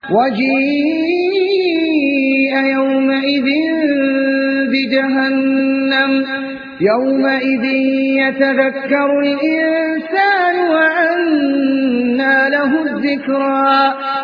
وجيء يومئذ بجهنم يومئذ يتذكر الإنسان وأنى له الذكرى